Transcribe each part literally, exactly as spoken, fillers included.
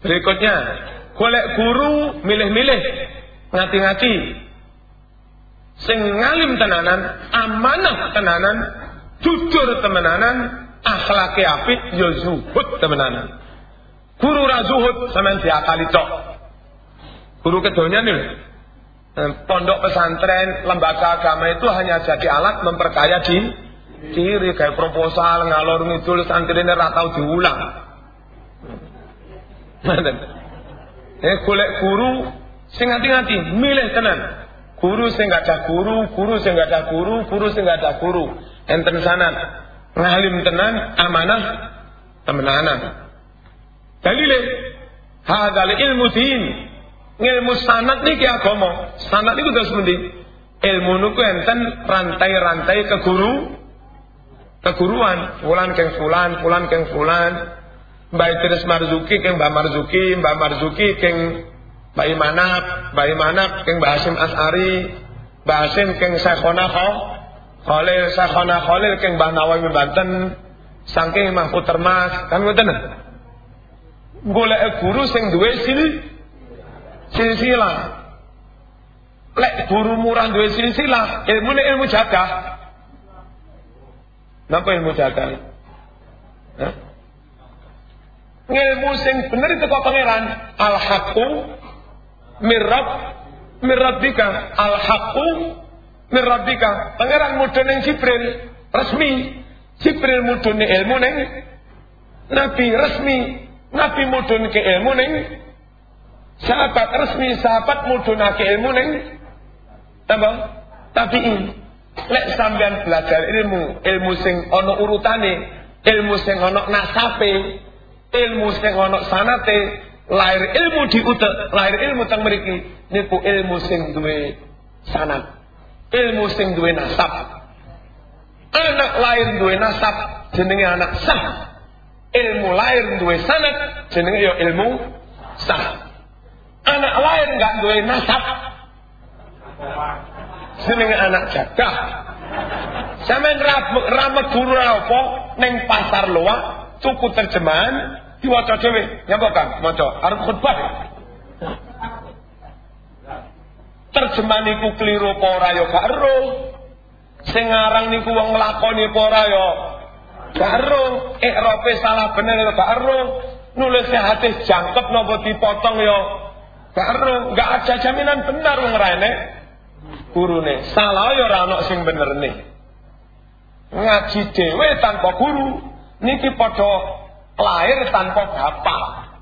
Berikutnya, golek guru milih-milih, ngati-ngati. Sing ngalim tenanan, amanah tenanan, jujur temenanan, akhlake apik, yo zuhud temenanan. Guru ra zuhud sampean diakali tok. Guru kedonya nih, pondok pesantren, lembaga agama itu hanya jadi alat memperkaya di diri, kayak proposal ngalor ngidul santrine ra tau diulang. Eh golek guru sing ngati-ngati, milih tenan. Guru sing gak ada guru, guru sing gak ada guru, guru sing gak ada guru. Enten sanan, ngalim tenan, amanah temenanan. Dalile hadzal ilmu din. Ilmu sanad niki agama. Sanad niku terus pundi? Ilmu niku enten rantai-rantai ke guru, keguruan. Fulan keng fulan, fulan keng fulan. Mbak Idris Marzuki keng Mbak Marzuki, Mbak Marzuki keng Mbak Imanap, Mbak Imanap keng Mbak Hasim As'ari, Mbak Hasim keng Syekhona Khalil, Syekhona Khalil keng Mbak Nawawi Banten, saking Mahfud Termas, kan ngoten. Golek guru sing duwe sil silsilah. Lek guru murah duwe silsilah, ilmune ilmu jadah. Napa ilmu jadah? Hah? Ilmu sing bener itu kok pangeran. Al-haqqu mirab mirabbika. Al-haqqu mirabbika. Pangeran mudhun ning Jibril resmi. Jibril mudhun ilmu ning Nabi resmi. Nabi mudhun ke ilmu ning sahabat resmi. Sahabat mudhunake ilmu ning apa? Tabi'in. Lek sampean belajar ilmu, ilmu sing ana urutane, ilmu sing ana nasabe, ilmu sing ana sanate, lahir ilmu di utek, lahir ilmu teng mriki niku ilmu sing duwe sanad, ilmu sing duwe nasab. Anak lahir duwe nasab jenenge anak sah. Ilmu lahir duwe sanad jenenge ya ilmu sah. Anak lahir enggak duwe nasab jenenge anak jadah. Sampeyan ra guru apa ning pasar loak tuku terjemahan diwaca dhewe. Nyapa Kang? Maca arep khutbah. Terjemahan niku kliru apa ora ya gak ero. Sing ngarang niku wong nglakoni apa ora ya gak ero. Ikhrafe salah bener ya gak ero. Nulis hadis jangkep napa dipotong ya gak ero. Enggak ada jaminan benar wong rene gurune. Salah ya ora ana sing benerne. Ngaji dhewe tanpa guru niki padha lahir tanpa bapak.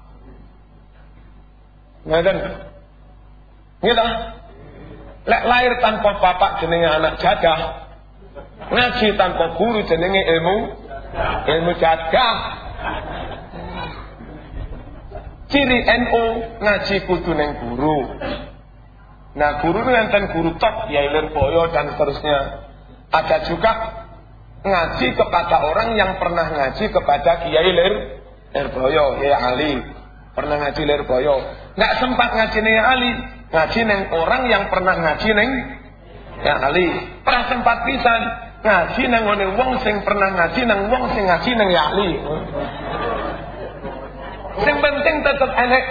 Ngoten. Nggih ta? Lek lahir tanpa bapak jenenge anak jadah. Ngaji tanpa guru jenenge ilmu ilmu jadah. Ciri N U ngaji kudu ning guru. Nah, guru itu enten guru top, Kiai Lirboyo dan seterusnya. Ada juga ngaji kepada orang yang pernah ngaji kepada Kiai Lirboyo, Kiai Ali. Pernah ngaji Lirboyo. Nggak sempat ngaji ning Ali, ngaji ning orang yang pernah ngaji ning ya Ali. Pernah sempat pisan ngaji nang ngene wong sing pernah ngaji nang wong sing ngaji ning ya Ali. Sing penting tetep enek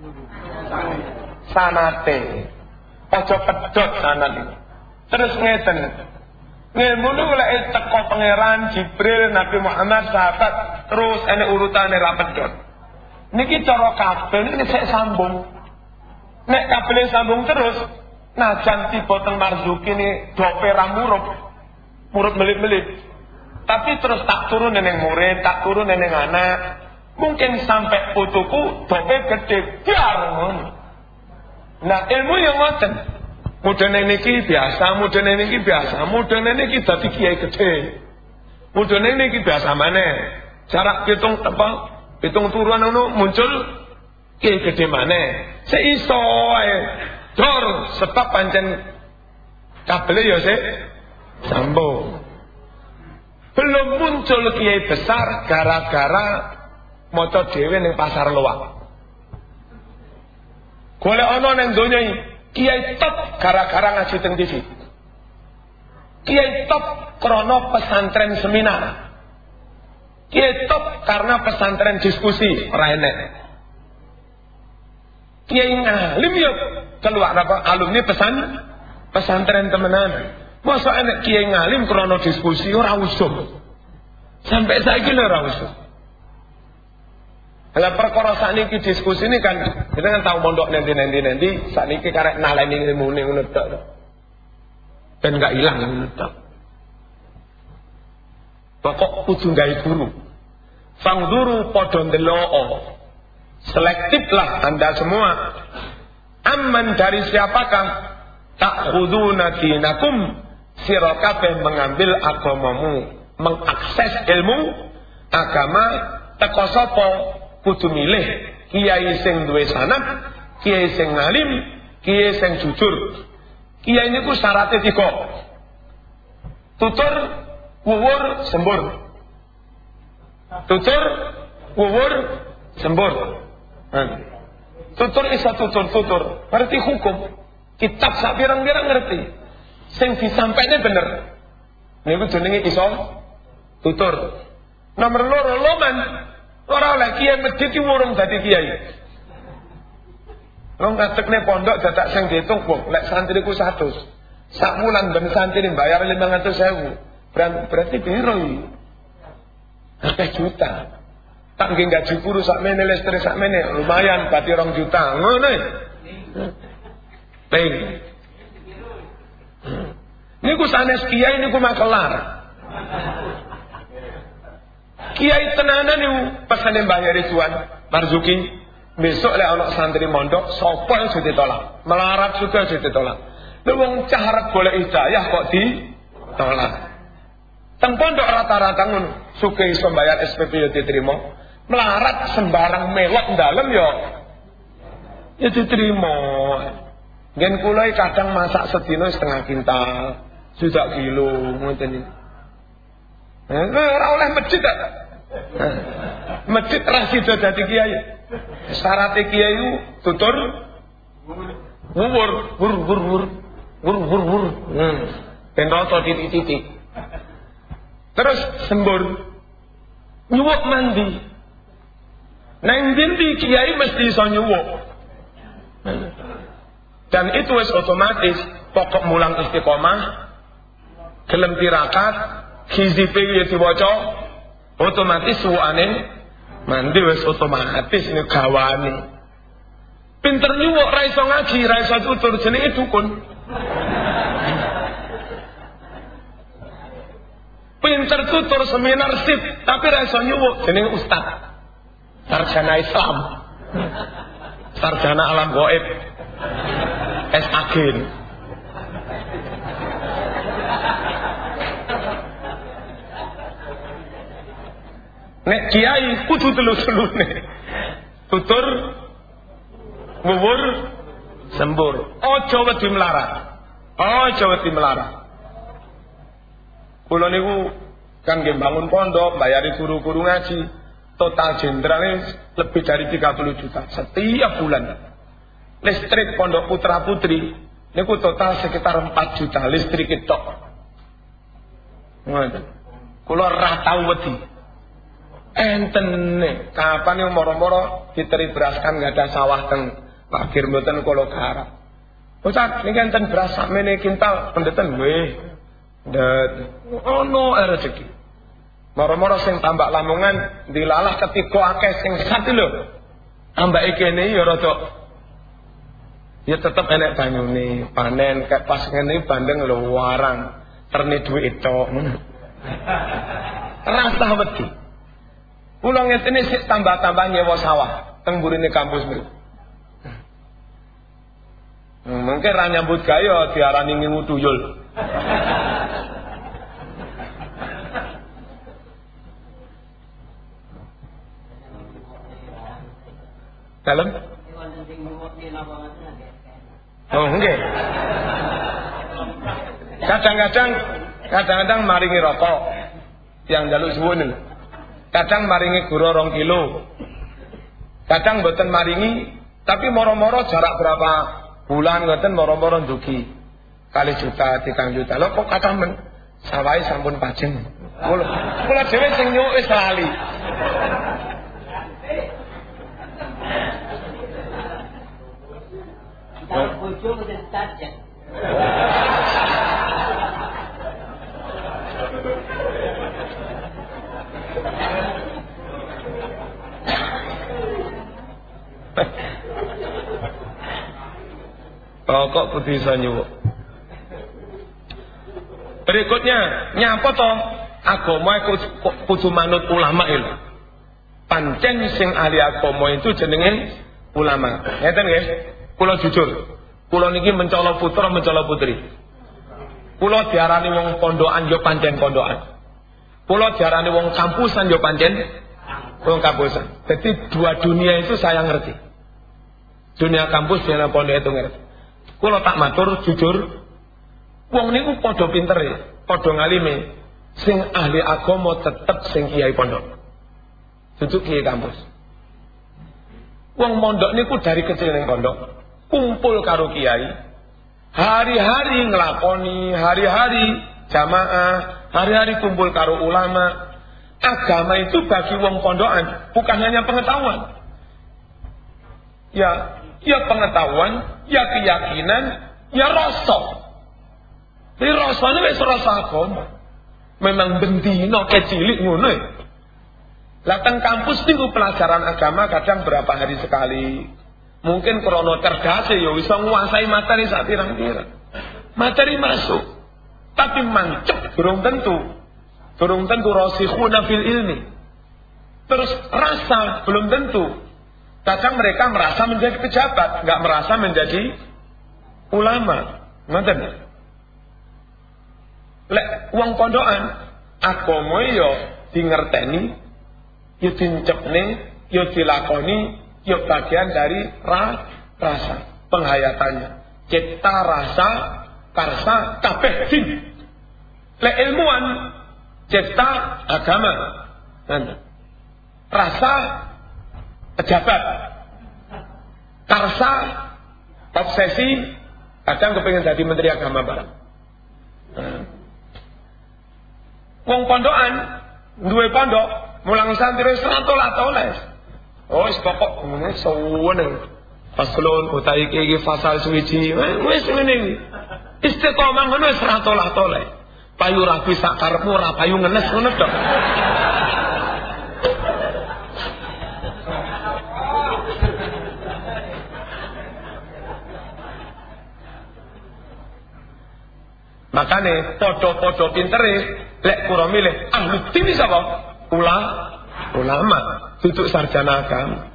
sanate. Aja pedhot sanad iki. Terus ngeten. Ngilmu niku lek teko pangeran Jibril, Nabi Muhammad, sahabat, terus enek urutane ra pedhot. Niki cara kabel niki sik sambung. Nek kabel sambung terus, najan tiba teng Marzuki ni dope ra murup. Murup melit-melit. Tapi terus tak turun ning murid, tak turun ning anak. Mungkin sampai putuku dope gede biar ngono. Nah ilmu yang ngoten, mudane niki biasa, mudane niki biasa, mudane niki dadi kiai gede, mudane niki biasa maneh. Jarak pitung apa, pitung turunan ngono muncul kiai gede maneh. Seiso ae, dor sebab pancen kabele ya sik sambung. Belum muncul kiai besar gara-gara maca dhewe ning pasar loak. Golek ana ning donya iki kiai top gara-gara ngaji teng T V. Kiai top krana pesantren seminar. Kiai top karena pesantren diskusi ora enek. kiai ngalim yo keluar apa alumni pesan pesantren temenan. Masa enek kiai ngalim krana diskusi ora usum. Sampai saiki lho ora usum. Lah perkara sakniki diskusi ini kan kita kan tahu mondok nanti-nanti-nanti sakniki karek naleni ilmu ning ngono tok. Ben gak ilang ngono tok. Pokok kudu gawe guru. Fangduru padha ndelok. Selektiflah Anda semua. Aman dari siapakah ta'khuduna dinakum sira kabeh mengambil agamamu, mengakses ilmu agama teko sapa kudu milih kiai sing duwe sanad, kiai sing ngalim, kiai sing jujur. Kiai niku syaratnya tiga. Tutur, wuwur, sembur. Tutur, wuwur, sembur. Nah. Tutur isa tutur-tutur, ngerti hukum. Kitab sak pirang-pirang ngerti. Sing disampaine bener. Niku jenenge iso tutur. Nomor loro loman. Ora oleh kiai medhit ki wurung dadi kiai. Wong katekne pondok dadak sing diitung kok lek santriku seratus. Sak wulan ben santri bayar lima ratus ribu. Berarti piro iki? Akeh juta. Tak nggih gaji guru sakmene listrik sakmene lumayan berarti rong juta. Ngono. Peng. Niku sanes kiai niku makelar. Kiai tenanan niku pesane Mbah Ridwan Marzuki. Besok lek ana santri mondok sapa yang sudah ditolak? Melarat juga sudah ditolak. Lha wong cah arep golek hidayah kok ditolak. Teng pondok rata-rata ngono, sugih iso bayar S P P yo diterima. Melarat sembarang melok dalem yo ya diterima. Ngen kula kadang masak sedina setengah kintal, sudah kilo ngoten iki. Eh ora oleh masjid ta. Masjid ra sida dadi kiai. Syarat kiai itu tutur wuwur wur wur wur wur wur wur ben rata titik-titik. Terus sembur nyuwuk mandi. Nang ndi kiai mesti iso nyuwuk. Dan itu wis otomatis pokok mulang istiqomah gelem tirakat hizibe ya diwaca otomatis suwane mandi wis otomatis ini gawane. Pinter nyuwuk ra iso ngaji, ra iso tutur jenenge dukun. Pinter tutur seminar sip tapi ra iso nyuwuk jenenge ustaz. Sarjana Islam. Sarjana alam gaib. S Agen. Nek kiai kudu telu-telune. Tutur, wuwur, sembur. Aja wedi melarat. Aja wedi melarat. Kula niku kan nggih bangun pondok, bayari guru-guru ngaji. Total jenderalnya lebih dari tiga puluh juta setiap bulan. Listrik pondok putra putri niku total sekitar empat juta listrik itu. Ngoten. Kula ra tau wedi. Enten nih, kapan yang moro-moro diteri beraskan nggak ada sawah teng pakir mboten kula garap. Ustaz, niki enten beras sakmene kintal pendeten nggih. Ndet ono rezeki. Moro-moro sing tambak Lamongan dilalah ketiga akeh sing satu lho. Ambake kene ya rada ya tetep enek banyune, panen kayak pas ngene bandeng lho warang. Terne dhuwit tok. Rasa wedi. Kula ngetene sik tambah-tambah nyewa sawah teng burine kampus mriku. Hmm, mungkin ra nyambut gawe diarani ngingu tuyul. Dalam? Oh enggak. Kadang-kadang, kadang-kadang maringi rokok yang jaluk suwun. Kadang maringi guro rong kilo. Kadang boten maringi, tapi moro-moro jarak berapa bulan ngoten moro-moro ndugi. Kali juta, tiga juta. Lho kok kata men sawai sampun pajeng. Kula kula dhewe sing nyuwuk wis lali. bojo mesti sarjan. Pokok putih sanyu. Berikutnya, nyapa to? Agama iku kudu manut ulama itu. Pancen sing ahli agama itu jenenge ulama. Ngeten nggih? Kula jujur, kula niki mencala putra mencala putri. Kula diarani wong pondokan yo pancen pondokan. Kula diarani wong kampusan yo pancen wong kampusan. Jadi dua dunia itu saya ngerti. Dunia kampus dunia pondok itu ngerti. Kula tak matur jujur, wong niku padha pintere, padha ngalime. Sing ahli agama tetep sing kiai pondok. Duduk kiai kampus. Wong mondok niku dari kecil ning pondok, kumpul karo kiai. Hari-hari nglakoni, hari-hari jamaah, hari-hari kumpul karo ulama. Agama itu bagi wong pondokan bukan hanya pengetahuan. Ya, ya pengetahuan, ya keyakinan, ya rasa. Jadi rasanya wis rasa agama. Memang bendino kecilik ngono. Lah teng kampus niku pelajaran agama kadang berapa hari sekali. Mungkin krono cerdas ya bisa nguasai materi sak pirang-pirang. Materi masuk. Tapi mancep durung tentu. Durung tentu rasikhuna fil ilmi. Terus rasa belum tentu. Kadang mereka merasa menjadi pejabat, enggak merasa menjadi ulama. Ngoten. Lek wong pondokan agama yo dingerteni, yo dincepne, yo dilakoni, yo bagian dari ra, rasa penghayatannya. Cipta rasa karsa kabeh din. Lek ilmuwan cipta agama. Rasa pejabat. Karsa obsesi kadang kepengin jadi menteri agama barang. Nah. Wong pondokan duwe pondok mulang santri wis ratola-toles. Oh wis pokok ngene suwene. Faslun utahe iki fasal suwiji wis ngene iki. Istiqomah ngono wis ratola-tole. Payu rapi sak karepmu ora payu ngenes ngono tok. Makane podo-podo pintere lek kura milih ahli din sapa? Ula, ulama, duduk sarjana agama.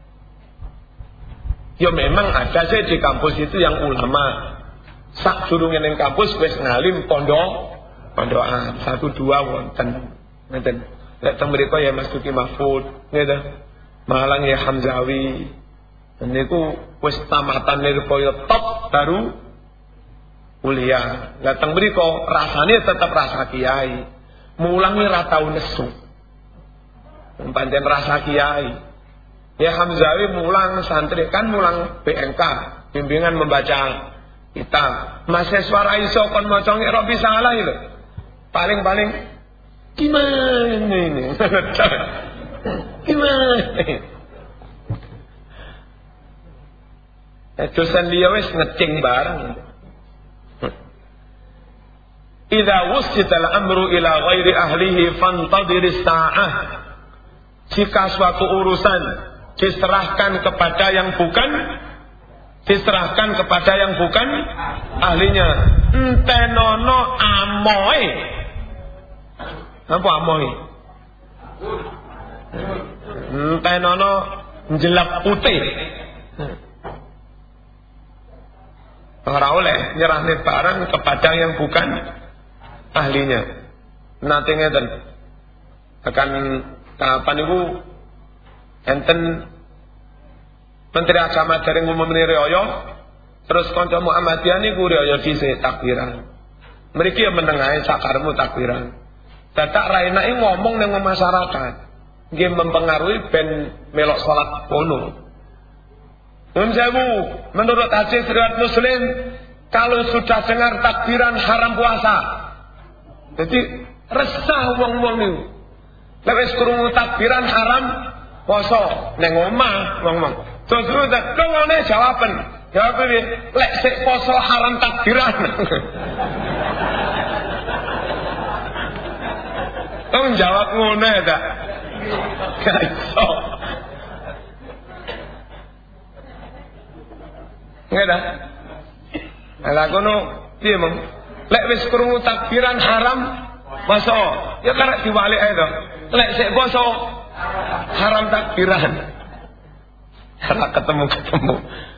Ya memang ada sih di kampus itu yang ulama. Sak durunge ning kampus wis ngalim pondok, pondokan satu dua wonten. Ngeten. Lek teng mriku ya Mas Duki Mahfud, ngeten. Malang ya Hamzawi. Niku wis tamatan nirkaya top baru kuliah. Datang mriko rasane tetap rasa kiai. Mulang ora tau nesu. Pancen rasa kiai. Ya Hamzawi mulang santri kan mulang B N K, bimbingan membaca kitab. Mahasiswa ra iso kon maca ora bisa salah lho. Paling-paling gimana ini? Gimana? Eh dosen dia wis ngecing barang. Idza wusita al-amru ila ghairi ahlihi fantadhir as-sa'ah. Jika suatu urusan diserahkan kepada yang bukan diserahkan kepada yang bukan ahlinya, entenono amoy. Apa amoy? Entenono jelap putih. Ora oleh nyerahne barang kepada yang bukan ahlinya. Nanti ngeten. Akan kapan iku enten Menteri Agama dereng ngumumne riyo, terus kanca Muhammadiyah niku riyo dhisik takbiran. Mriki ya menengahe sakarmu takbiran. Dadak ra enake ngomong ning masyarakat. Nggih mempengaruhi ben melok salat kono. Nun sewu, menurut hadis riwayat Muslim, kalau sudah dengar takbiran haram puasa. Jadi resah wong-wong niku. Lek wis krungu takbiran haram puasa ning omah wong-wong. Terus tak ngene jawaban. Jawab piye? Lek sik poso haram takbiran. Tong jawab ngono ya ta. Gak iso. Nggak dah. Lah kono piye mong? Lek wis krungu takbiran haram, poso. Ya karek diwalik ae to. Lek sik poso haram takbiran. Ora ketemu-ketemu.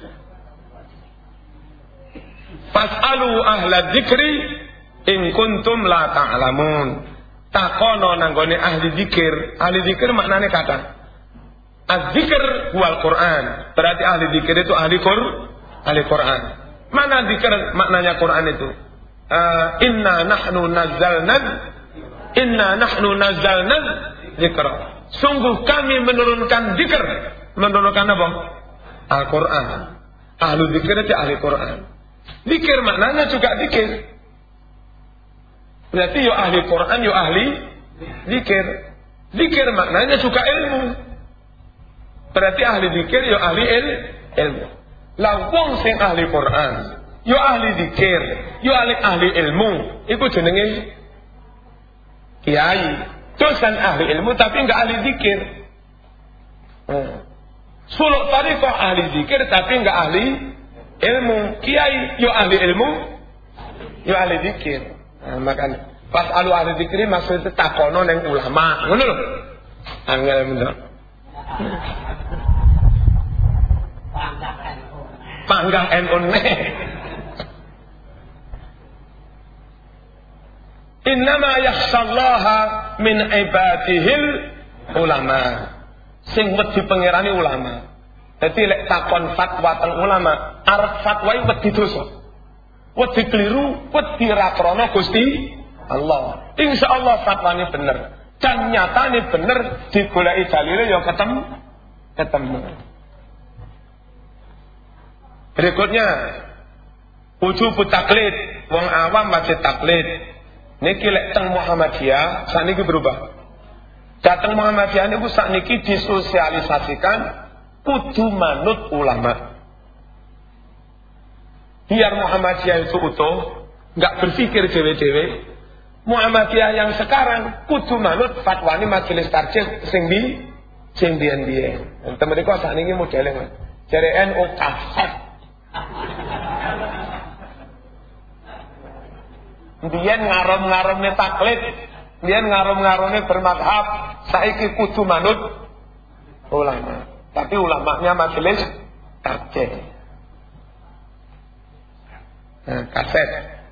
Fas'alu ahla dzikri in kuntum la ta'lamun. Takono nanggone ahli dzikir. Ahli dzikir maknane kata. Az-dzikr wal Quran. Berarti ahli dzikir itu ahli Qur'an. Ahli Quran. Mana dzikir maknanya Quran itu? Uh, inna nahnu nazzalna Inna nahnu nazzalna dzikra. Sungguh kami menurunkan dzikir. Menurunkan apa? Al-Quran. Ahli dzikir itu ahli Quran. Dzikir maknanya juga dzikir. Berarti yo ahli Quran yo ahli dzikir. Dzikir maknanya juga ilmu. Berarti ahli dzikir yo ahli il, ilmu. Lah wong sing ahli Quran, yo ahli dzikir, yo ahli ahli ilmu, iku jenenge kiai. Dosen ahli ilmu tapi enggak ahli dzikir. Hmm. Suluk tariqah ahli dzikir tapi enggak ahli ilmu. Kiai yo ahli ilmu, yo ahli dzikir. Nah, makanya pas alu ahli dzikir maksudnya takono neng ulama, ngono lho. Angel men. Panggah N U ne. Innama yakhshallaha min ibadihil ulama. Sing wedi pangerane ulama. Dadi lek takon fatwa teng ulama, arep fatwa iki wedi dosa. Wedi keliru, wedi ra krana Gusti Allah. Insyaallah fatwane bener. Dan nyatane bener digoleki dalile ya ketemu. Ketemu. Berikutnya wujub taklid, wong awam wajib taklid. Niki lek teng Muhammadiyah sakniki berubah. Dateng Muhammadiyah niku sakniki disosialisasikan kudu manut ulama. Biar Muhammadiyah itu utuh, enggak berpikir dewe-dewe. Muhammadiyah yang sekarang kudu manut fatwani majelis tarjih sing di sing biyen-biyen. Temen niku sakniki modele jare N U kafat. Biyen ngarom-ngaromne taklid, biyen ngarom-ngaromne bermadhab, saiki kudu manut ulama. Tapi ulamanya majelis tarjih. Nah, kaset.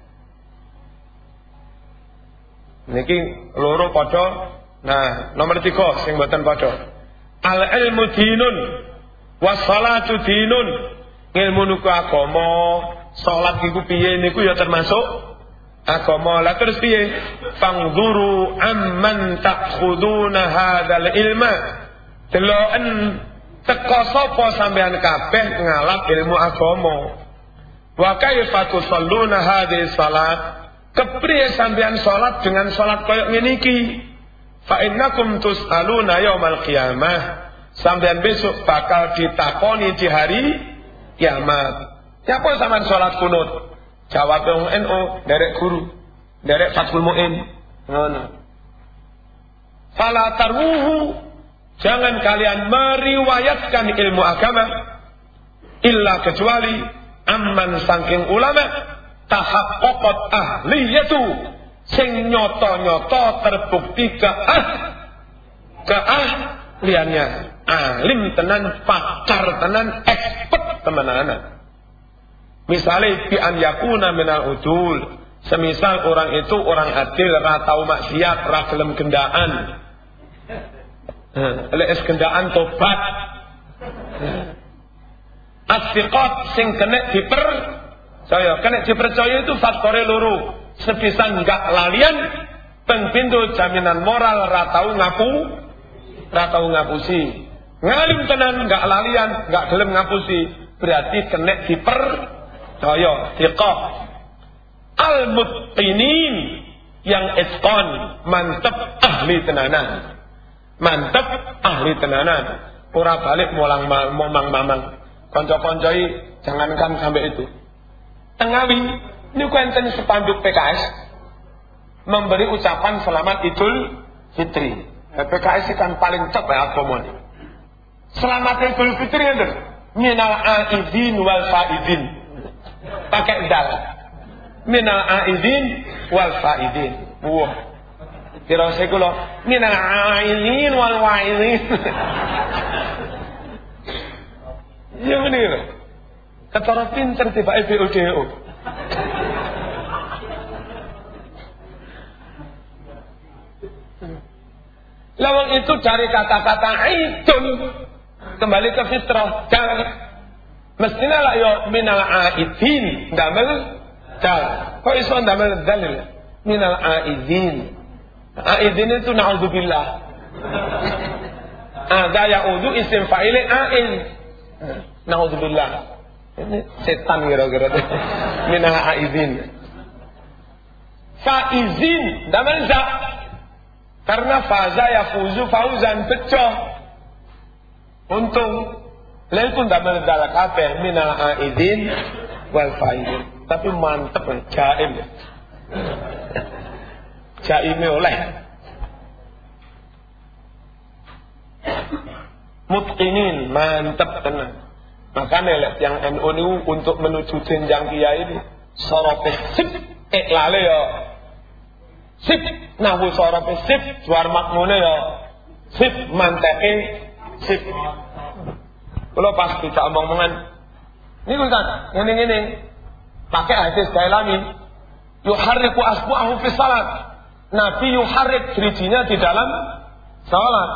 Niki loro padha. Nah, nomor tiga sing mboten padha. Al ilmu dinun was salatu dinun. Ilmu niku agama, salat iku piye niku ya termasuk agama. Lah terus piye? Fangzuru amman ta'khuduna hadzal ilma. Deloken teko sapa sampean kabeh ngalap ilmu agama. Wa kaifa tusalluna hadhihi salat? Kepriye sampean salat dengan salat koyo ngene iki? Fa innakum tus'aluna yaumal qiyamah. Sampean besok bakal ditakoni di hari kiamat. Siapa sampean salat kunut? Jawab wong N U, derek guru, derek Fathul Muin. Ngono. Fala tarwuhu, jangan kalian meriwayatkan ilmu agama illa kecuali amman saking ulama tahaqqaqat ahliyatu sing nyoto-nyoto terbukti ke ah keahliannya, alim tenan, pakar tenan, expert temenan. Misalnya bi an yakuna minal udul, semisal orang itu orang adil, ra tau maksiat, ra gelem gendaan. Lek gendaan tobat. As-siqat sing kena diper saya kena dipercaya itu faktore loro. Sepisan enggak lalian, peng pintu jaminan moral ra tau ngapu, ra tau ngapusi. Ngalim tenan enggak lalian, enggak gelem ngapusi, berarti kena diper saya thiqah. Al-mutqinin yang itqan, mantep ahli tenanan. Mantep ahli tenanan. Ora balik molang momang mamang. Konco-koncoi jangankan sampai itu. Tengawi niku enten sepanduk P K S memberi ucapan selamat Idul Fitri. P K S kan paling top ya agama. Selamat Idul Fitri enten. Minal aidin wal faidin. Pakai dal. Minal aidin wal faidin. Wah. Kira saya kula minal aidin wal waidin. Ya bener. Ketara pinter tiba B O D O. Lawang itu dari kata-kata idun kembali ke fitrah. Jangan mestinya lah yo minal aidin damel dal. Kok iso damel dalil? Minal aidin. Aidin itu naudzubillah. Ada yaudu isim fa'il ain. Naudzubillah. Ini setan kira-kira. Minal aidin. Faizin damel za. Karena faza yafuzu fauzan pecah. Untung lain pun damel dal kabeh minal aidin wal faizin. Tapi mantep jaim. Jaime oleh. Mutqinin mantep tenan. Makanya yang N U ini untuk menuju jenjang kiai ini sorope sip iklale ya sip nahwu sorope sip suar makmune ya sip manteke sip. Kalau pas kita omong-omongan ini Ustaz ngene-ngene pakai hadis Dailami yuharriku asbu'ahu fi salat. Nabi yuharrik dirijinya di dalam salat.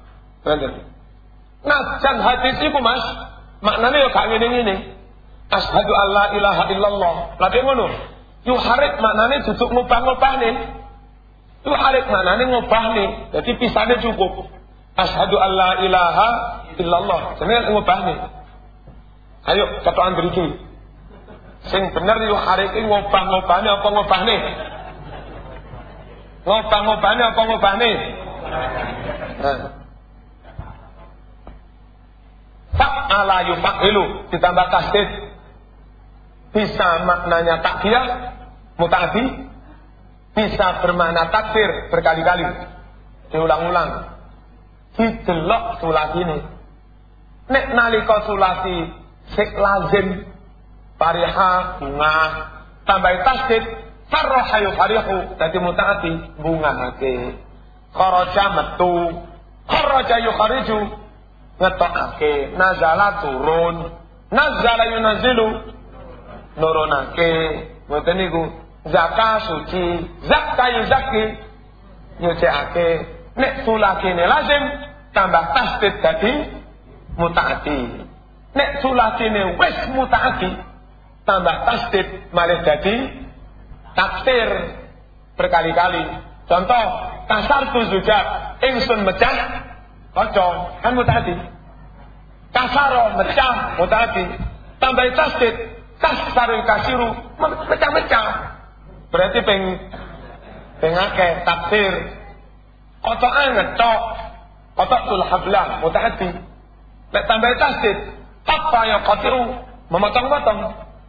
Nah, jan hadis iku Mas maknanya ya gak ngene-ngene. Asyhadu alla ilaha illallah. Lah dek ngono. Yuharik maknanya duduk ngubah-ngubahne. Yuharik maknanya ngubahne. Jadi pisahnya cukup. Asyhadu alla ilaha illallah. Jenenge ngubahne. Ayo katokan mriki. Sing bener yuharik ngubah-ngubahne apa ngubahne? Ngubah-ngubahne apa ngubahne? Nah. Fa'ala yufa'ilu ditambah tasdid bisa maknanya takbir mutaaddi, bisa bermakna takbir berkali-kali diulang-ulang. Didelok sulatine nek nalika sulati sik lazim fariha bunga tambah tasdid farha yufarihu dadi mutaaddi bungahake kharaja metu kharaja yukhariju ngetokake nazala turun nazala yunazilu nurunake ngoten niku zakah suci zakah yuzaki nyuciake nek sulakine lazim tambah tasdid dadi mutaati nek sulakine wis mutaati tambah tasdid malih dadi taksir berkali-kali. Contoh kasar tu zujat ingsun mecah kocok kan mutaati. Kasaro mecah mutaati. Tambah tasdid kasaru kasiru mecah-mecah. Berarti peng pengake taksir. Kotokan ngecok. Kotok tul hablah mutaati. Nek tambah tasdid apa yang kotiru memotong-motong.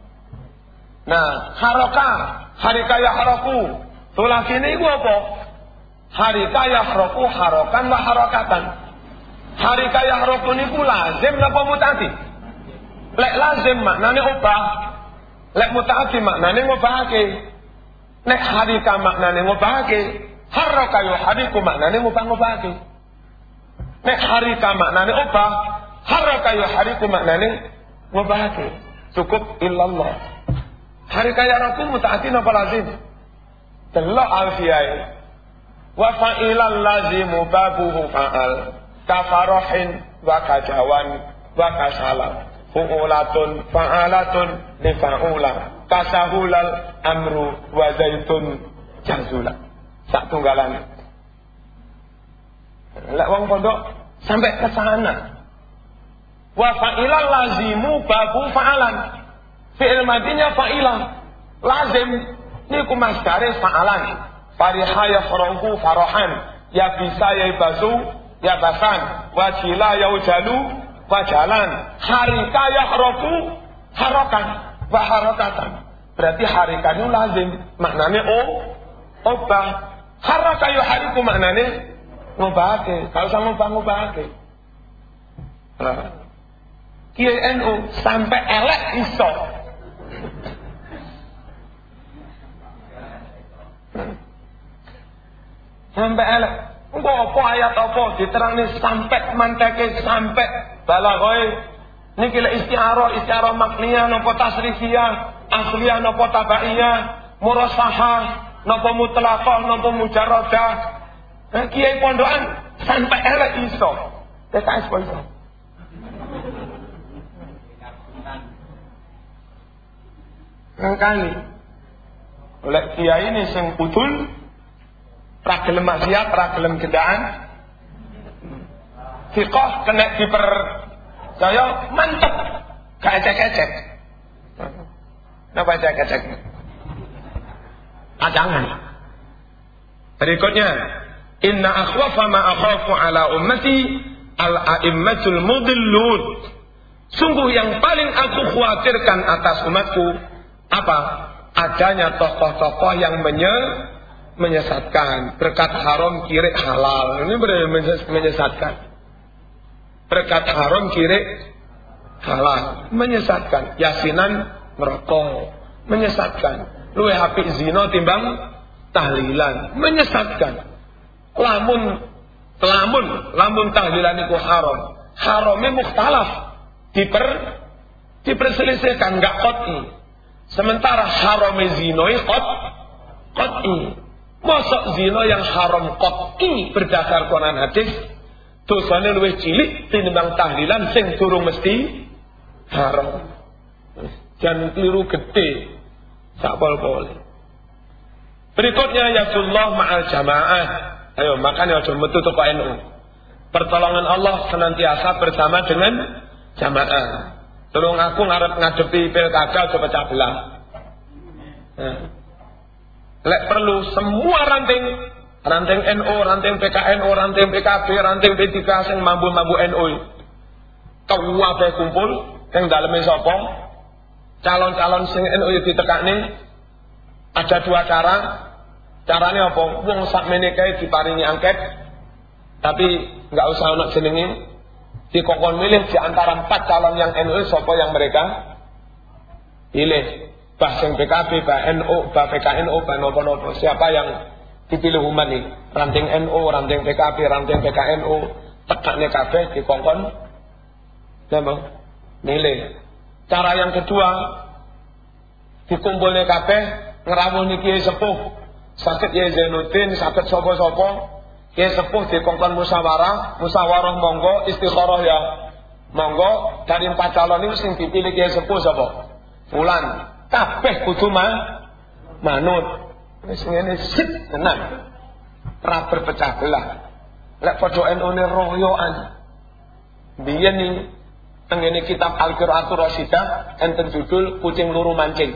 Nah, haroka harikaya haroku. Tulah sini gua apa? Harikaya haroku harokan wa harokatan. Hari kaya rukun niku lazim napa mutaati? Lek lazim maknane obah. Lek mutaati maknane ngobahake. Nek hari ka maknane ngobahake, haraka yo hariku maknane ngobah-ngobahake. Nek hari ka maknane obah, haraka yo hariku maknane ngobahake. Cukup illallah. Hari kaya rukun mutaati napa lazim? Delok alfiyai. Wa fa'ilal lazimu babuhu fa'al. Kafarohin wa kajawan wa kasalam fu'ulatun fa'alatun lifa'ula kasahulal amru wa zaitun jazula sak tunggalan. Lek wong pondok sampai ke sana. Wa fa'ilal lazimu babu fa'alan. Fi'il madinya fa'ilan lazim niku masdare fa'alan. Fariha yafrahu farahan ya bisa ya basu ya basan wajila yaujalu wajalan. Harika yahroku harokan wa harokatan. Berarti harika itu lazim, maknanya oh obah. Haraka yuhariku maknanya ngobahake, kalau sama ngobah ngobahake. Kiai N U sampai elek iso. Sampai elek. Engko apa ayat apa diterangne sampai manteke sampai balaghoe. Niki lek isti'arah, isti'arah makniyah napa tasrifiyah, asliyah napa tabaiyah, murasahah napa mutlaqah napa mujarradah. Nah, kiai pondokan sampai elek iso. P K S kok iso. Ngkali. Oleh kiai ini sing putul ra gelem maksiat, ra gelem gendaan. Fiqh kena diper saya mantep, gak ecek-ecek. Napa ecek-ecek? Ajangan. Berikutnya, inna akhwafa ma akhafu ala ummati al-a'immatul mudillun. Sungguh yang paling aku khawatirkan atas umatku apa? Adanya tokoh-tokoh yang menye menyesatkan. Berkat haram kiri halal. Ini benar-benar menyesatkan. Berkat haram kiri halal. Menyesatkan. Yasinan merokok. Menyesatkan. Luwe hapi zina timbang tahlilan. Menyesatkan. Lamun lamun lamun tahlilan itu haram. Haramnya mukhtalaf. Diper diperselisihkan enggak qat'i. Sementara haramnya zina qat qat'i. Masa zina yang haram qat'i berdasar Quran hadis dosane luwih cilik tinimbang tahlilan sing durung mesti haram. Jangan keliru gede sak pol-pol. Berikutnya yasullah ma'al jamaah. Ayo makanya aja metu teko N U. Pertolongan Allah senantiasa bersama dengan jamaah. Tolong aku ngarep ngadepi pilkada aja pecah belah. Nah. Lek perlu semua ranting, ranting N U, ranting P K N U, ranting P K B, ranting P tiga sing mambu-mambu N U. Kabeh kumpul teng daleme sapa? Calon-calon sing N U ditekakne ada dua cara. Caranya apa? Wong sakmene kae diparingi angket, tapi enggak usah ana jenenge. Dikongkon milih di antara empat calon yang N U sapa yang mereka pilih. Bah sing P K B, bah N U, bah P K N U, bah nopo-nopo. Siapa yang dipilih umat nih? Ranting N U, ranting P K B, ranting P K N U, tekakne kabeh dikongkon napa? Milih. Cara yang kedua dikumpulne kabeh ngrawuh niki sepuh. Sakit ya Zainuddin, sakit sapa-sapa. Kiai sepuh dikongkon musyawarah, musyawarah monggo, istikharah ya. Monggo dari empat calon ini sing dipilih kiai sepuh sapa? Fulan. Kabeh kudu mah manut. Wis ngene sip tenan. Ora berpecah belah. Lek padha N U-ne royoan. Biyen ning tengene kitab Al-Qira'atur Rasyidah enten judul kucing luru mancing.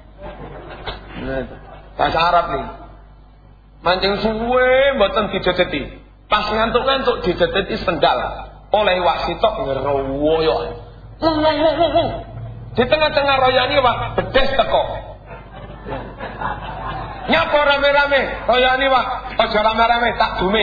Nah, bahasa Arab nih. Mancing suwe mboten dijejeti. Pas ngantuk-ngantuk dijejeti sendal. Oleh wasitok ngerowoyo. Di tengah-tengah royani wah bedes teko. Nyapa rame-rame, royani wah aja rame-rame tak dume.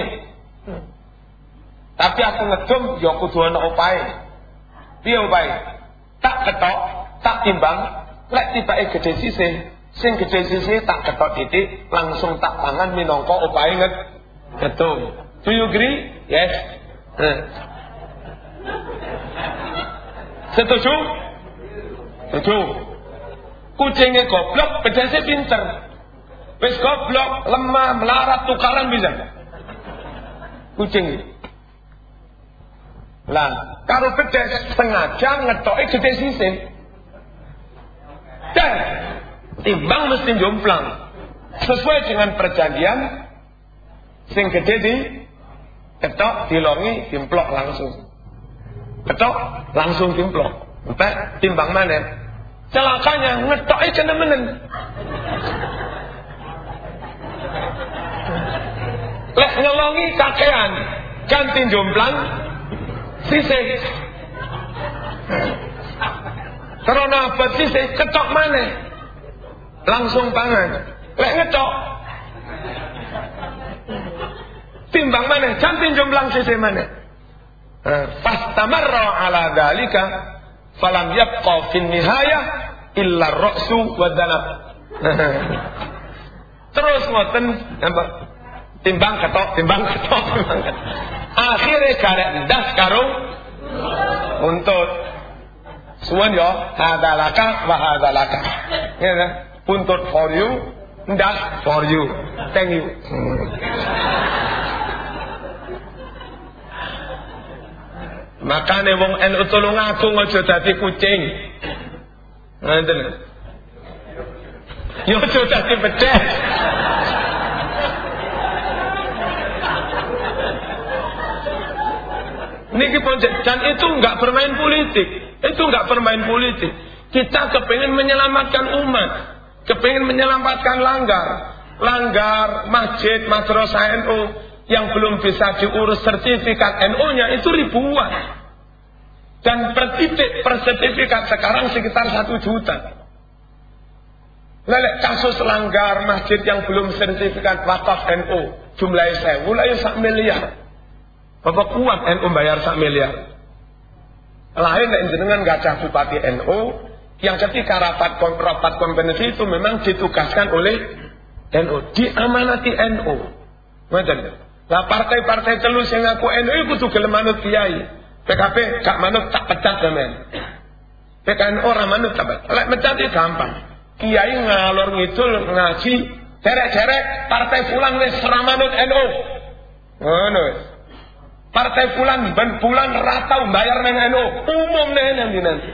Tapi aku ngedum ya kudu ana opahe. Piye opahe? Tak ketok, tak timbang, lek tibake gedhe sisih. Sing gedhe sisih tak ketok titik, langsung tak pangan minangka opahe ngedum. Do you agree? Yes. Hmm. Setuju? Setuju. Kucingnya goblok, bedasnya pinter. Wis goblok, lemah, melarat, tukaran bisa. Kucing. Lah, karo bedas sengaja ngetoke gede sisih. Dan timbang mesti jomplang. Sesuai dengan perjanjian sing gede di ketok, dilongi, dimplok langsung. Ketok, langsung dimplok. Entah timbang mana. Celakanya ngetoke cenemenen. Lek ngelongi kakean, ganti jomplang sisih. Karena abad sisih ketok maneh. Langsung pangan. Lek ngetok timbang maneh, jan tinjumlang sisih maneh. Fastamarra ala dzalika falam yabqa fin nihayah illa ar-ra'su wa dhanab. Terus ngoten apa? Timbang ketok, timbang ketok, timbang ketok. Akhire karek ndas karo untut. Suwun yo, hadalaka wa hadalaka. Ya kan? Untut for you, ndas for you. Thank you. Makane wong N U tulung aku aja dadi kucing. Ngoten. Yo aja dadi becek. Niki dan itu enggak bermain politik. Itu enggak bermain politik. Kita kepingin menyelamatkan umat, kepingin menyelamatkan langgar, langgar masjid, madrasah N U yang belum bisa diurus sertifikat N U-nya itu ribuan. Dan per titik per sertifikat sekarang sekitar satu juta. Lelek kasus langgar masjid yang belum sertifikat wakaf N U jumlahnya sewu lah ya sak miliar. Bapak kuat N U bayar sak miliar. Lain nek jenengan gacah bupati N U yang ketika rapat rapat konvensi itu memang ditugaskan oleh N U, diamanati N U. Ngoten. Lah partai-partai telu sing ngaku N U kudu gelem manut kiai. P K B gak manut tak pecat sampean. P K N ora manut tak pecat. Lek mecat iki gampang. Kiai ngalor ngidul ngaji, derek-derek partai fulan wis ora manut N U. Ngono wis. Partai fulan ben bulan ratau bayar nang N U, umum nih nanti nanti.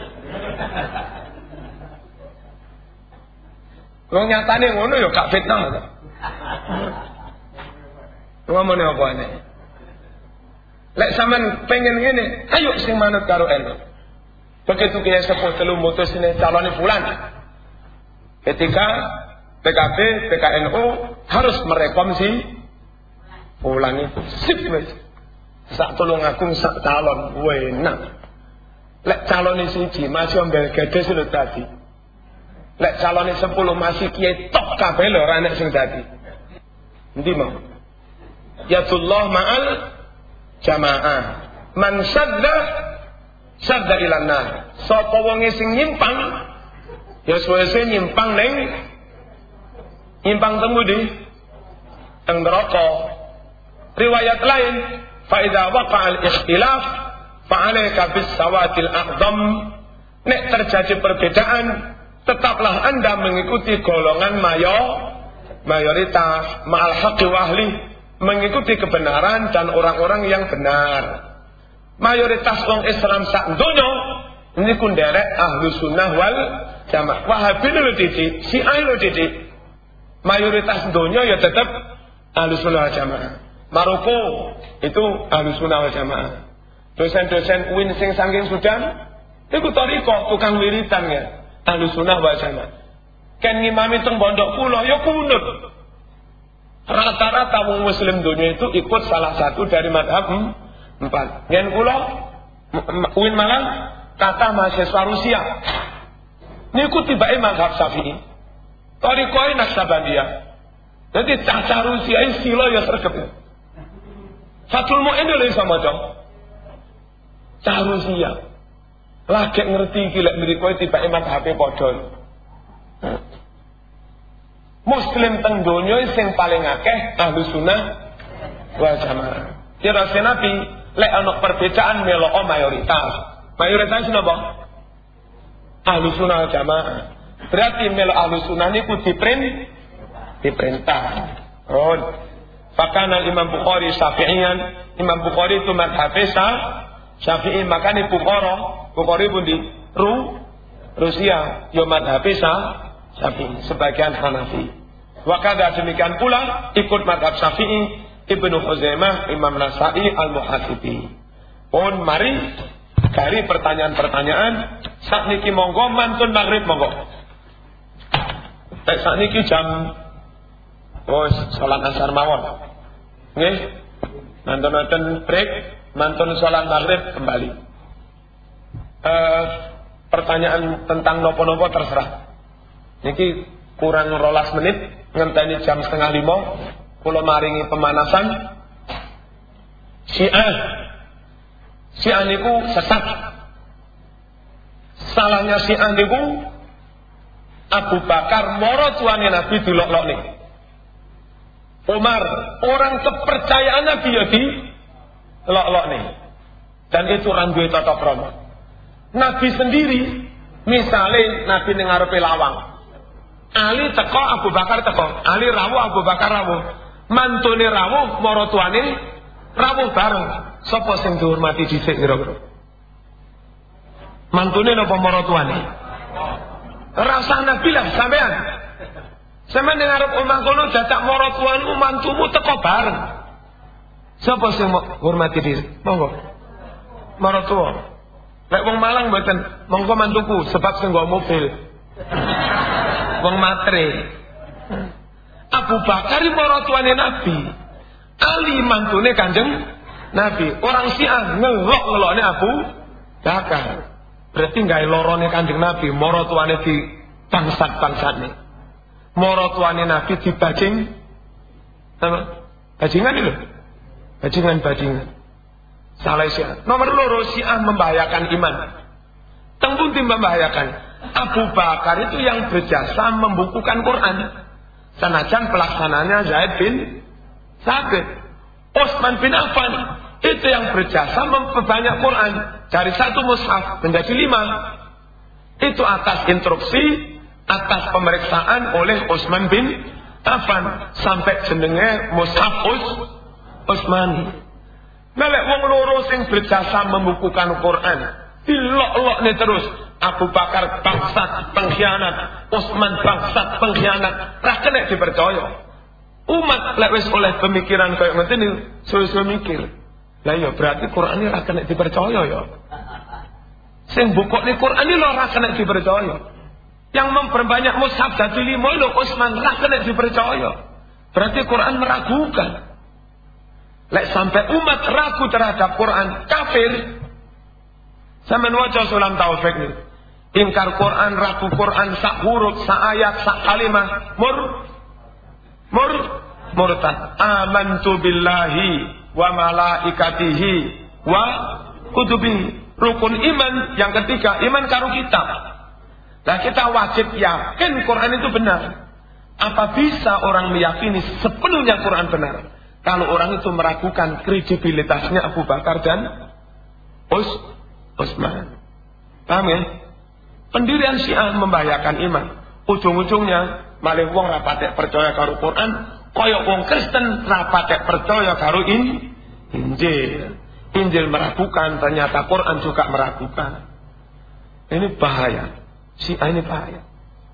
Wong nyatane ngono ya gak fitnah to. Ngomongane apa ane? Lek sampean pengen ngene, ayo sing manut karo N U. Begitu kiai sepuh telu mutusine calone fulan. Ketika P K B, P K N U harus merekom si fulan itu. Sip wis. Sak tulung aku sak calon, enak. Lek calon siji masih ombel gedes lho tadi. Lek calon sepuluh masih kiai top kabeh lho ora enek sing dadi. Endi mau? Yatullah ma'al jamaah. Man sadda sadda ilan nar. Sapa wonge sing nyimpang ya suwe-suwe nyimpang ning nyimpang temu di teng neraka. Riwayat lain فَإِذَا وَقَعَ الْإِخْتِلَافِ فَعَلَيْكَ بِالسَّوَاتِ الْأَقْدَمِ. Nek terjadi perbedaan, tetaplah Anda mengikuti golongan mayo, mayoritas, ma'al haqqi wa ahli, mengikuti kebenaran dan orang-orang yang benar. Mayoritas wong Islam sak donya niku nderek ahlu sunnah wal jamaah. Wahabi lho titik, Syiah lho titik. Mayoritas donya ya tetap ahlu sunnah wal jamaah. Maroko itu ahlu sunnah wal jamaah. Dosen-dosen U I N sing saking Sudan itu toriko tukang wiritan ya ahlu sunnah wal jamaah. Kan ngimami teng pondok kula ya kunut. Rata-rata wong muslim dunia itu ikut salah satu dari madhab empat. Ngen kula U I N Malang kata mahasiswa Rusia niku tibake madhab Syafi'i. Torikoe Naksabandiyah. Jadi caca Rusia ini sila ya sregep. Fatul Mu'in lho iso maca. Cah Rusia. Lagi ngerti iki lek mriko tibake madhabe padha. Muslim teng donya sing paling akeh ahlu sunnah wal jamaah. Kira Nabi lek ana perbedaan melok mayoritas. Mayoritas napa? Ahlu sunnah wal jamaah. Berarti melok ahlu sunnah niku diprint diperintah. Oh. Fakana Imam Bukhari Syafi'ian. Imam Bukhari itu madhab Syafi'i. Makanya Bukhara Bukhari pun di Ru Rusia yo madhab Syafi'i. Sebagian Hanafi. Wakada demikian pula ikut madhab Syafi'i Ibnu Khuzaimah, Imam Nasai, Al-Muhasibi. Pun mari dari pertanyaan-pertanyaan. Sak niki monggo mantun maghrib monggo. Tek sak niki jam oh, salat asar mawon. Nggih. Mantun-mantun break, mantun salat maghrib kembali. Eh, pertanyaan tentang nopo-nopo terserah. Niki kurang rolas menit, ngenteni jam setengah lima, kula maringi pemanasan. Syiah, Syiah niku sesat. Salahnya Syiah niku Abu Bakar moro tuane Nabi dilok-lokne. Umar, orang kepercayaan Nabi ya di lok-lokne. Dan itu ora duwe tata krama. Nabi sendiri, misale Nabi ning ngarepe lawang. Ali teko, Abu Bakar teko. Ali rawuh, Abu Bakar rawuh. Mantune rawuh, moro tuane rawuh bareng. Sapa sing dihormati dhisik kira-kira? Mantune napa moro tuane? Rasa Nabi lah sampean. Sampeyan ning arep omah kono dadak moro tuanmu mantumu teko bareng. Sapa sing hormati diri? Monggo. Moro tuwa. Lek wong Malang mboten, monggo mantuku sebab sing nggo mobil. Wong matre. Abu Bakar moro tuane Nabi. Ali mantune Kanjeng Nabi. Orang Syiah ngelok-ngelokne Abu Bakar. Berarti gawe lorone Kanjeng Nabi, moro tuane di bangsat-bangsatne. Moro tuane Nabi dibajing apa? Bajingan lho. Bajingan-bajingan. Salah Syiah. Nomor loro, Syiah membahayakan iman. Tengpun tim membahayakan. Abu Bakar itu yang berjasa membukukan Quran. Sanajan pelaksananya Zaid bin Sabit. Utsman bin Affan itu yang berjasa memperbanyak Quran dari satu mushaf menjadi lima. Itu atas instruksi, atas pemeriksaan oleh Utsman bin Affan sampai jenenge mushaf Us Utsmani. Melek wong loro sing berjasa membukukan Quran, dilok-lokne terus. Abu Bakar bangsat pengkhianat, Utsman bangsat pengkhianat, ra kena dipercaya. Umat lek wis oleh pemikiran kaya ngoten iki, suwe-suwe mikir. Lah ya berarti Quran iki ra kena dipercaya ya. Sing bukokne Quran iki lho ra kena dipercaya. Yang memperbanyak mushaf dadi lima lho Utsman ra kena dipercaya. Berarti Quran meragukan. Lek sampai umat ragu terhadap Quran, kafir. Sampeyan waca sulam taufik nih. Ingkar Quran, ragu Quran, sak huruf, sak ayat, sak kalimah, mur mur murtad. Amantu billahi wa malaikatihi wa kutubihi. Rukun iman yang ketiga, iman karo kitab. Nah kita wajib yakin Quran itu benar. Apa bisa orang meyakini sepenuhnya Quran benar? Kalau orang itu meragukan kredibilitasnya Abu Bakar dan Us Utsman. Paham ya? Pendirian Syiah membahayakan iman. Ujung-ujungnya malih wong ra patek percaya karo Quran, kaya wong Kristen ra patek percaya karo in, Injil. Injil meragukan, ternyata Quran juga meragukan. Ini bahaya. Syiah ini bahaya.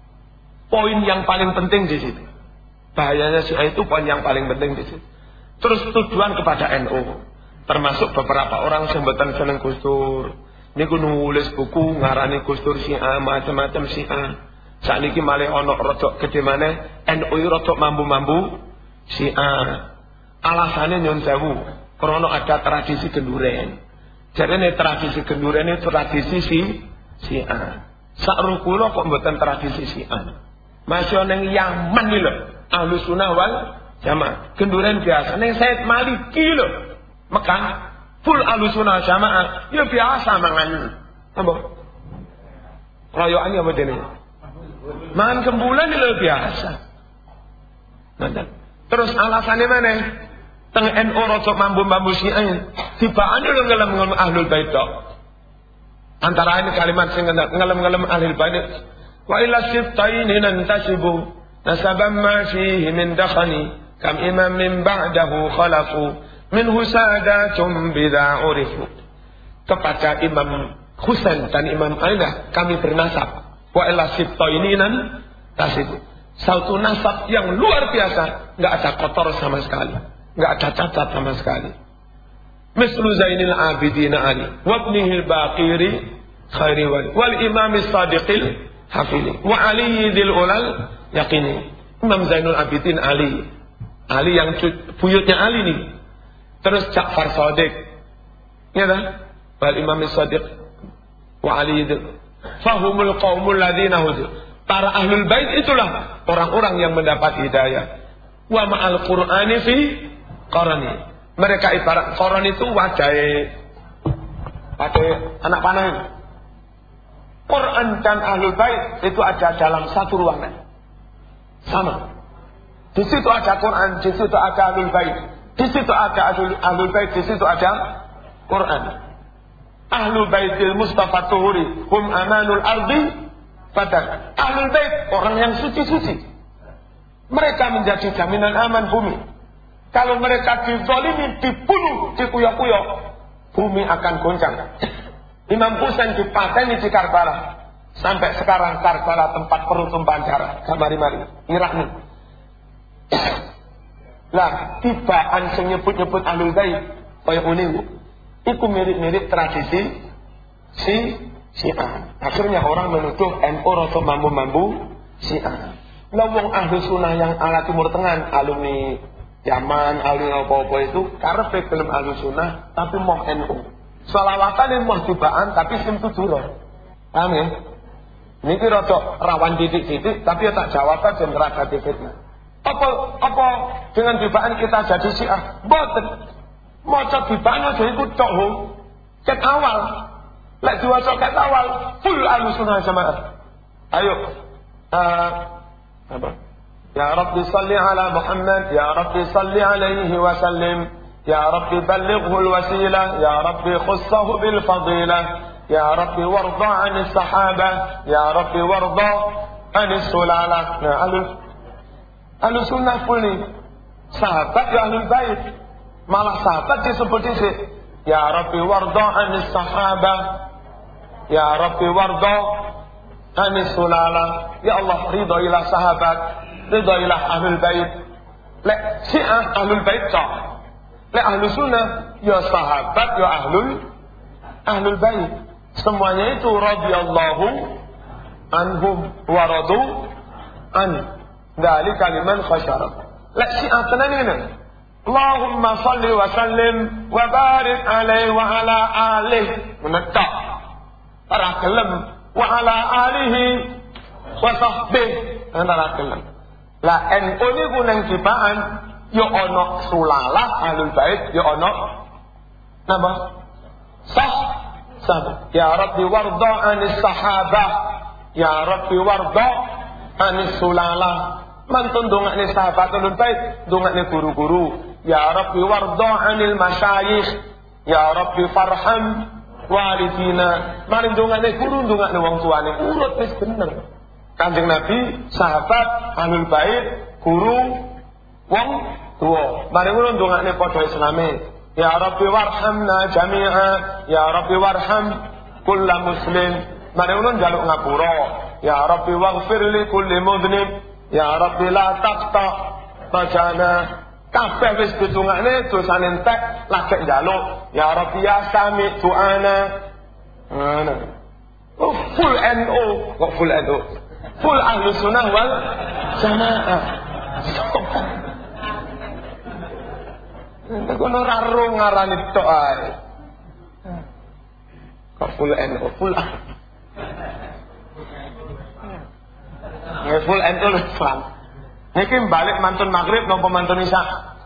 Poin yang paling penting di situ. Bahayanya Syiah itu poin yang paling penting di situ. Terus tujuan kepada N U, termasuk beberapa orang yang mboten seneng Gus Dur. Niku nulis buku ngarani Gus Dur Syiah, macam-macam Syiah. Sakniki malih ana rodok gedhe maneh N U rodok mambu-mambu Syiah. Alasane nyon sewu, krana ada tradisi genduren. Jarene tradisi genduren itu tradisi si Syiah. Sak kula kok mboten tradisi Syiah. Masih ning Yaman iki lho, Ahlus Sunnah wal Jamaah. Genduren biasa ning Said Maliki lho. Mekah full Ahlus Sunnah Jamaah. Ya biasa mangan. Apa? Royokane apa dene? Mangan kembulan lho biasa. Ngoten. Terus alasannya mana? Teng N U rada mambu-mambu Syiah. Tibane lho ngelem-ngelem Ahlul Bait tok. Antara ini kalimat sing ngelem-ngelem Ahlul Bait. Wa ila siftaini nantasibu nasaban ma fihi min dakhani kam imam min ba'dahu khalafu minhu sadatum bidha urifu. Kepada Imam Husain dan Imam Ali kami bernasab. Wa ila siftaini nantasibu. Satu nasab yang luar biasa, enggak ada kotor sama sekali, enggak ada cacat sama sekali. Mislu Zainil Abidin Ali wa ibnihi al-Baqiri khairi wali wal Imam as-Sadiqil Hafili wa Ali dzil ulal yaqini. Imam Zainul Abidin Ali, Ali yang buyutnya Ali nih. Terus Ja'far Shadiq, ya kan? Wal Imam as-Sadiq wa Ali dzil Fahumul qaumul ladzina hudud. Para ahlul bait itulah orang-orang yang mendapat hidayah. Wa ma'al Qur'ani fi qarani. Mereka ibarat qaran itu wadai wadai anak panah. Quran dan ahlul bait itu ada dalam satu ruangan. Sama. Di situ ada Quran, di situ ada ahlul bait. Di situ ada ahlul, ahlul bait, di situ ada Quran. Ahlul baitil Mustafa Tuhuri hum amanul ardi fadar. Ahlul bait orang yang suci-suci. Mereka menjadi jaminan aman bumi. Kalau mereka dizalimi, dibunuh, dikuyok-kuyok, bumi akan goncang. Imam Husain dipateni di Karbala. Sampai sekarang Karbala tempat pertumpahan darah. Kamari-mari, Irak nih. Lah, tibaan sing nyebut-nyebut ahlul bait kaya ngene iku mirip-mirip tradisi si Syiah. Akhirnya orang menuduh N U rada mambu-mambu Syiah. Lah wong ahli sunnah yang ala Timur Tengah, alumni Yaman, alumni apa-apa itu karepe gelem ahli sunnah tapi mau N U. Selawatan mau tibaan tapi sim tujuh. Paham ya? Niki rada rawan titik-titik tapi ya tak jawab aja neraka fitnah. Apa apa dengan tibaan kita jadi Syiah? Mboten. Maca tibaan aja iku tok ho. Ket awal. Lek diwaca ket awal full Ahlussunnah Jamaah. Ayo. Uh, apa? Ya Rabbi salli ala Muhammad, ya Rabbi salli alaihi wa sallim, ya Rabbi ballighhu al-wasilah, ya Rabbi khussahu bil fadilah, ya Rabbi warda 'anis sahabah, ya Rabbi warda 'anis sulalah. Nah, alus Ahlus sunnah full nih. Sahabat ya ahlul bait. Malah sahabat disebut disik. Ya Rabbi warda anis sahabah. Ya Rabbi warda anis sulala. Ya Allah ridhoilah sahabat, ridhoilah ahlul bait. Lek Syiah ahlul bait cok. Lek ahlus sunnah ya sahabat ya ahlul ahlul bait. Semuanya itu radhiyallahu anhum wa radu an. Dari kalimat khasyarat. Lek Syiah tenan ngene. Allahumma shalli wa sallim wa barik alaihi wa ala alihi. Menetak. Ora gelem wa ala alihi wa sahbihi. Ora gelem. Lah N U niku nang cipaan ya ana sulalah ahlul bait ya ana napa? Sah sah. Ya Rabbi warda anis sahabah. Ya Rabbi warda anis sulalah. Mantun dongakne sahabat ahlul bait, dongakne guru-guru. Ya Rabbi warda 'anil masyayikh. Ya Rabbi farham walidina. Mari dongakne guru, dongakne wong tuane. Urut wis bener. Kanjeng Nabi, sahabat, ahlul bait, guru, wong tuwa. Mari ngono dongakne padha islame. Ya Rabbi warhamna jami'a. Ya Rabbi warham kulla muslim. Mari ngono njaluk ngapura. Ya Rabbi waghfir li kulli mudhnib. Ya Rabbi la taqta bajana. Kabeh wis ditungakne dosane entek lagek njaluk. Ya Rabbi ya sami du'ana. Ngono. Oh, full N U, kok full N U. Full Ahlus Sunnah wal Jamaah. Nek ono ra ro ngarani tok ae. Kok full N U, full A. Nggih full N U Islam. Niki balik mantun maghrib napa mantun isya?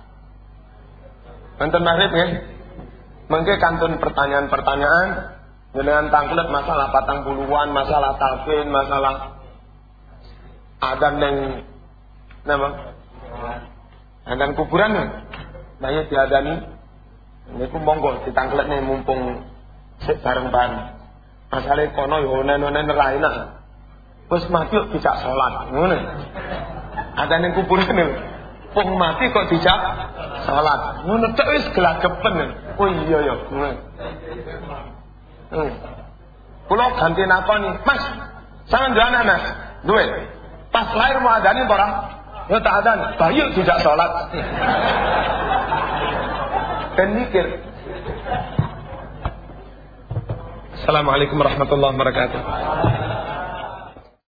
Mantun maghrib nggih. Mengke kantun pertanyaan-pertanyaan dengan tanglet masalah patang puluhan, masalah talqin, masalah adan yang napa? Adan kuburan. Naya diadani. Niku monggo ditangletne mumpung sik bareng-bareng. Masalahe kono yo onen-onen ra enak. Wis mati kok dijak salat, ngono. Ada ning kuburan lho. Wong mati kok dijak salat. Ngono tok wis gelagepen. Oh iya ya, ngono. Hmm. Kula ganti nakoni, Mas, sampeyan duwe anak, Mas? Duwe. Pas lahir mau adani apa ora? Ya tak adan, bayi dijak salat. Ben mikir. Assalamualaikum warahmatullahi wabarakatuh.